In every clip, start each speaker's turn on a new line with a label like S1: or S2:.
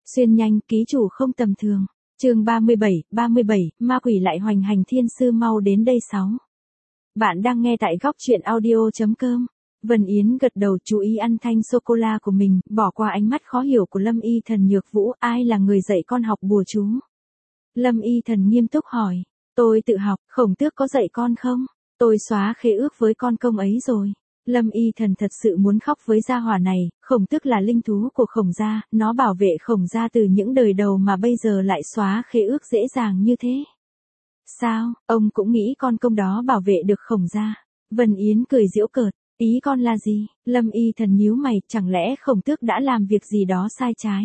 S1: Xuyên nhanh, ký chủ không tầm thường. Chương 37, ma quỷ lại hoành hành thiên sư mau đến đây 6. Bạn đang nghe tại góc truyện audio.com. Vân Yến gật đầu chú ý ăn thanh sô-cô-la của mình, bỏ qua ánh mắt khó hiểu của Lâm Y Thần Nhược Vũ, ai là người dạy con học bùa chú? Lâm Y Thần nghiêm túc hỏi, tôi tự học, Khổng Tước có dạy con không? Tôi xóa khế ước với con công ấy rồi. Lâm Y Thần thật sự muốn khóc với gia hỏa này, Khổng Tước là linh thú của Khổng gia, nó bảo vệ Khổng gia từ những đời đầu mà bây giờ lại xóa khế ước dễ dàng như thế. Sao, ông cũng nghĩ con công đó bảo vệ được Khổng gia? Vân Yến cười giễu cợt, ý con là gì? Lâm Y Thần nhíu mày, chẳng lẽ Khổng Tước đã làm việc gì đó sai trái?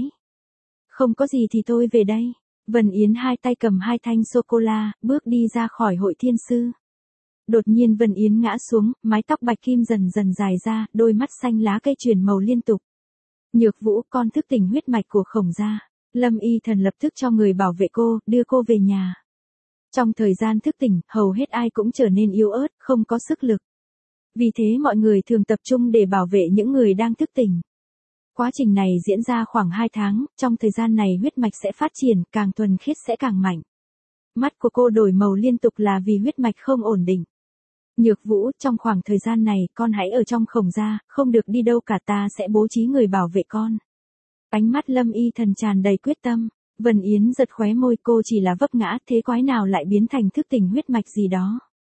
S1: Không có gì thì tôi về đây. Vân Yến hai tay cầm hai thanh sô-cô-la, bước đi ra khỏi hội thiên sư. Đột nhiên Vân Yến ngã xuống, mái tóc bạch kim dần dần dài ra, đôi mắt xanh lá cây chuyển màu liên tục. Nhược Vũ, con thức tỉnh huyết mạch của Khổng gia. Lâm Y Thần lập tức cho người bảo vệ cô, đưa cô về nhà. Trong thời gian thức tỉnh, hầu hết ai cũng trở nên yếu ớt, không có sức lực. Vì thế mọi người thường tập trung để bảo vệ những người đang thức tỉnh. Quá trình này diễn ra khoảng 2 tháng, trong thời gian này huyết mạch sẽ phát triển, càng thuần khiết sẽ càng mạnh. Mắt của cô đổi màu liên tục là vì huyết mạch không ổn định. Nhược Vũ, trong khoảng thời gian này, con hãy ở trong Khổng gia, không được đi đâu cả, ta sẽ bố trí người bảo vệ con. Ánh mắt Lâm Y Thần tràn đầy quyết tâm. Vân Yến giật khóe môi, cô chỉ là vấp ngã, thế quái nào lại biến thành thức tỉnh huyết mạch gì đó.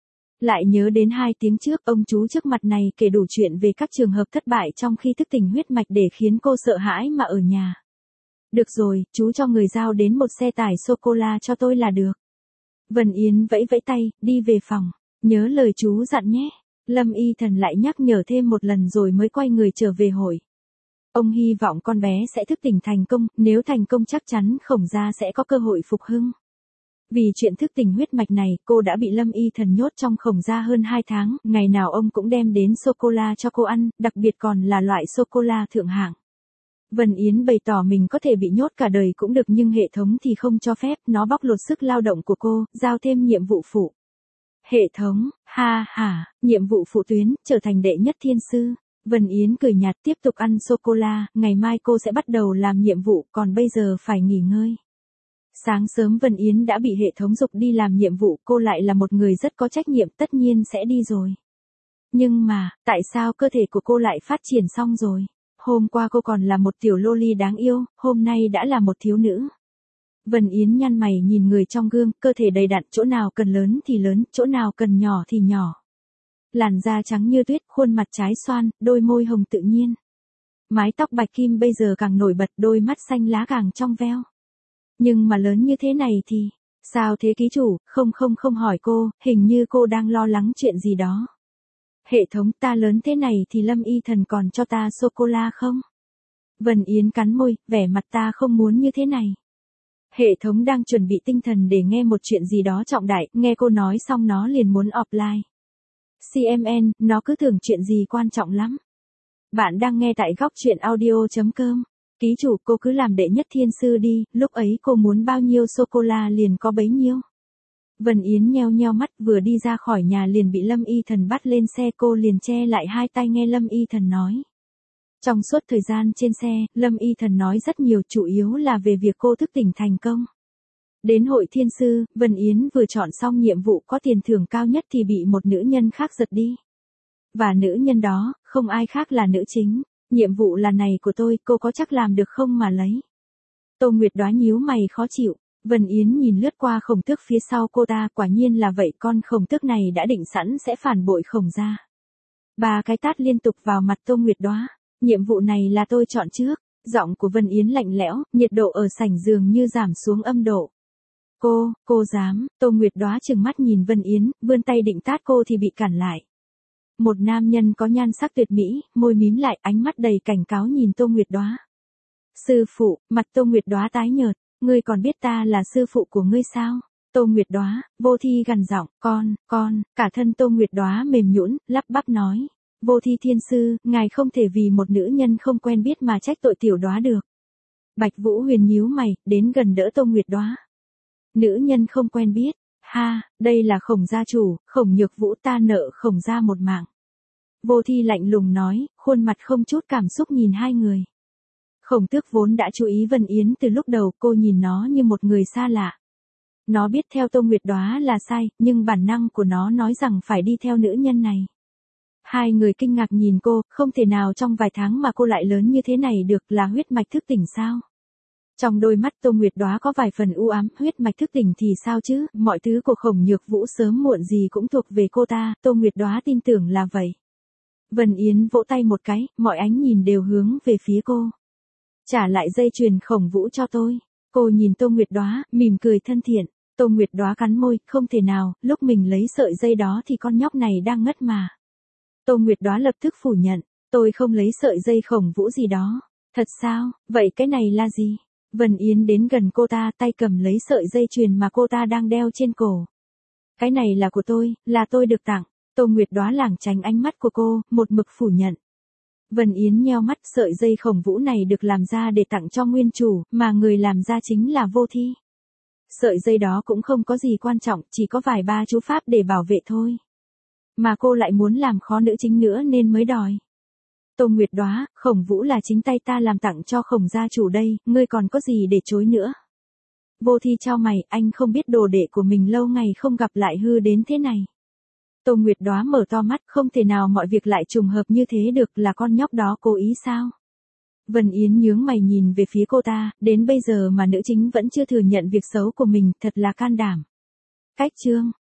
S1: Lại nhớ đến 2 tiếng trước, ông chú trước mặt này kể đủ chuyện về các trường hợp thất bại trong khi thức tỉnh huyết mạch để khiến cô sợ hãi mà ở nhà. Được rồi, chú cho người giao đến một xe tải sô-cô-la cho tôi là được. Vân Yến vẫy vẫy tay, đi về phòng. Nhớ lời chú dặn nhé. Lâm Y Thần lại nhắc nhở thêm một lần rồi mới quay người trở về hội. Ông hy vọng con bé sẽ thức tỉnh thành công, nếu thành công chắc chắn Khổng gia sẽ có cơ hội phục hưng. Vì chuyện thức tỉnh huyết mạch này, cô đã bị Lâm Y Thần nhốt trong Khổng gia hơn 2 tháng, ngày nào ông cũng đem đến sô-cô-la cho cô ăn, đặc biệt còn là loại sô-cô-la thượng hạng. Vân Yến bày tỏ mình có thể bị nhốt cả đời cũng được nhưng hệ thống thì không cho phép, nó bóc lột sức lao động của cô, giao thêm nhiệm vụ phụ. Hệ thống, ha ha, nhiệm vụ phụ tuyến, trở thành đệ nhất thiên sư. Vân Yến cười nhạt tiếp tục ăn sô-cô-la, ngày mai cô sẽ bắt đầu làm nhiệm vụ, còn bây giờ phải nghỉ ngơi. Sáng sớm Vân Yến đã bị hệ thống giục đi làm nhiệm vụ, cô lại là một người rất có trách nhiệm, tất nhiên sẽ đi rồi. Nhưng mà, tại sao cơ thể của cô lại phát triển xong rồi? Hôm qua cô còn là một tiểu loli đáng yêu, hôm nay đã là một thiếu nữ. Vân Yến nhăn mày nhìn người trong gương, cơ thể đầy đặn, chỗ nào cần lớn thì lớn, chỗ nào cần nhỏ thì nhỏ. Làn da trắng như tuyết, khuôn mặt trái xoan, đôi môi hồng tự nhiên. Mái tóc bạch kim bây giờ càng nổi bật, đôi mắt xanh lá càng trong veo. Nhưng mà lớn như thế này thì, sao thế ký chủ? Không hỏi cô, hình như cô đang lo lắng chuyện gì đó. Hệ thống, ta lớn thế này thì Lâm Y Thần còn cho ta sô-cô-la không? Vân Yến cắn môi, vẻ mặt ta không muốn như thế này. Hệ thống đang chuẩn bị tinh thần để nghe một chuyện gì đó trọng đại, nghe cô nói xong nó liền muốn offline. CMN, nó cứ tưởng chuyện gì quan trọng lắm. Bạn đang nghe tại góc truyện audio.com. Ký chủ, cô cứ làm đệ nhất thiên sư đi, lúc ấy cô muốn bao nhiêu sô-cô-la liền có bấy nhiêu. Vân Yến nheo nheo mắt, vừa đi ra khỏi nhà liền bị Lâm Y Thần bắt lên xe, cô liền che lại hai tay nghe Lâm Y Thần nói. Trong suốt thời gian trên xe, Lâm Y Thần nói rất nhiều, chủ yếu là về việc cô thức tỉnh thành công. Đến hội thiên sư, Vân Yến vừa chọn xong nhiệm vụ có tiền thưởng cao nhất thì bị một nữ nhân khác giật đi. Và nữ nhân đó, không ai khác là nữ chính. Nhiệm vụ là này của tôi, cô có chắc làm được không mà lấy. Tô Nguyệt Đóa nhíu mày khó chịu. Vân Yến nhìn lướt qua Khổng Tước phía sau cô ta, quả nhiên là vậy, con Khổng Tước này đã định sẵn sẽ phản bội Khổng gia. 3 cái tát liên tục vào mặt Tô Nguyệt Đóa. Nhiệm vụ này là tôi chọn trước. Giọng của Vân Yến lạnh lẽo, nhiệt độ ở sảnh dường như giảm xuống âm độ. Cô dám? Tô Nguyệt Đóa trừng mắt nhìn Vân Yến, vươn tay định tát cô thì bị cản lại. Một nam nhân có nhan sắc tuyệt mỹ, môi mím lại, ánh mắt đầy cảnh cáo nhìn Tô Nguyệt Đóa. Sư phụ, mặt Tô Nguyệt Đóa tái nhợt, ngươi còn biết ta là sư phụ của ngươi sao? Tô Nguyệt Đóa, Vô Thi gằn giọng, con, cả thân Tô Nguyệt Đóa mềm nhũn, lắp bắp nói. Vô Thi thiên sư, ngài không thể vì một nữ nhân không quen biết mà trách tội tiểu Đóa được. Bạch Vũ Huyền nhíu mày, đến gần đỡ Tô Nguyệt Đóa. Nữ nhân không quen biết, ha, đây là Khổng gia chủ, Khổng Nhược Vũ, ta nợ Khổng gia một mạng. Vô Thi lạnh lùng nói, khuôn mặt không chút cảm xúc nhìn hai người. Khổng Tước vốn đã chú ý Vân Yến từ lúc đầu, cô nhìn nó như một người xa lạ. Nó biết theo Tô Nguyệt Đóa là sai, nhưng bản năng của nó nói rằng phải đi theo nữ nhân này. Hai người kinh ngạc nhìn cô, không thể nào trong vài tháng mà cô lại lớn như thế này được, là huyết mạch thức tỉnh sao? Trong đôi mắt Tô Nguyệt Đóa có vài phần u ám, huyết mạch thức tỉnh thì sao chứ, mọi thứ của Khổng Nhược Vũ sớm muộn gì cũng thuộc về cô ta, Tô Nguyệt Đóa tin tưởng là vậy. Vân Yến vỗ tay một cái, mọi ánh nhìn đều hướng về phía cô. Trả lại dây chuyền Khổng Vũ cho tôi. Cô nhìn Tô Nguyệt Đóa, mỉm cười thân thiện. Tô Nguyệt Đóa cắn môi, không thể nào, lúc mình lấy sợi dây đó thì con nhóc này đang ngất mà. Tô Nguyệt Đóa lập tức phủ nhận, tôi không lấy sợi dây Khổng Vũ gì đó. Thật sao, vậy cái này là gì? Vân Yến đến gần cô ta, tay cầm lấy sợi dây chuyền mà cô ta đang đeo trên cổ. Cái này là của tôi, là tôi được tặng. Tô Nguyệt Đóa lảng tránh ánh mắt của cô, một mực phủ nhận. Vân Yến nheo mắt, sợi dây Khổng Vũ này được làm ra để tặng cho nguyên chủ, mà người làm ra chính là Vô Thi. Sợi dây đó cũng không có gì quan trọng, chỉ có vài ba chú pháp để bảo vệ thôi. Mà cô lại muốn làm khó nữ chính nữa nên mới đòi. Tô Nguyệt Đóa, Khổng Vũ là chính tay ta làm tặng cho Khổng gia chủ đây, ngươi còn có gì để chối nữa. Vô Thi chau mày, anh không biết đồ đệ của mình lâu ngày không gặp lại hư đến thế này. Tô Nguyệt Đóa mở to mắt, không thể nào mọi việc lại trùng hợp như thế được, là con nhóc đó cố ý sao? Vân Yến nhướng mày nhìn về phía cô ta, đến bây giờ mà nữ chính vẫn chưa thừa nhận việc xấu của mình, thật là can đảm. Cách chương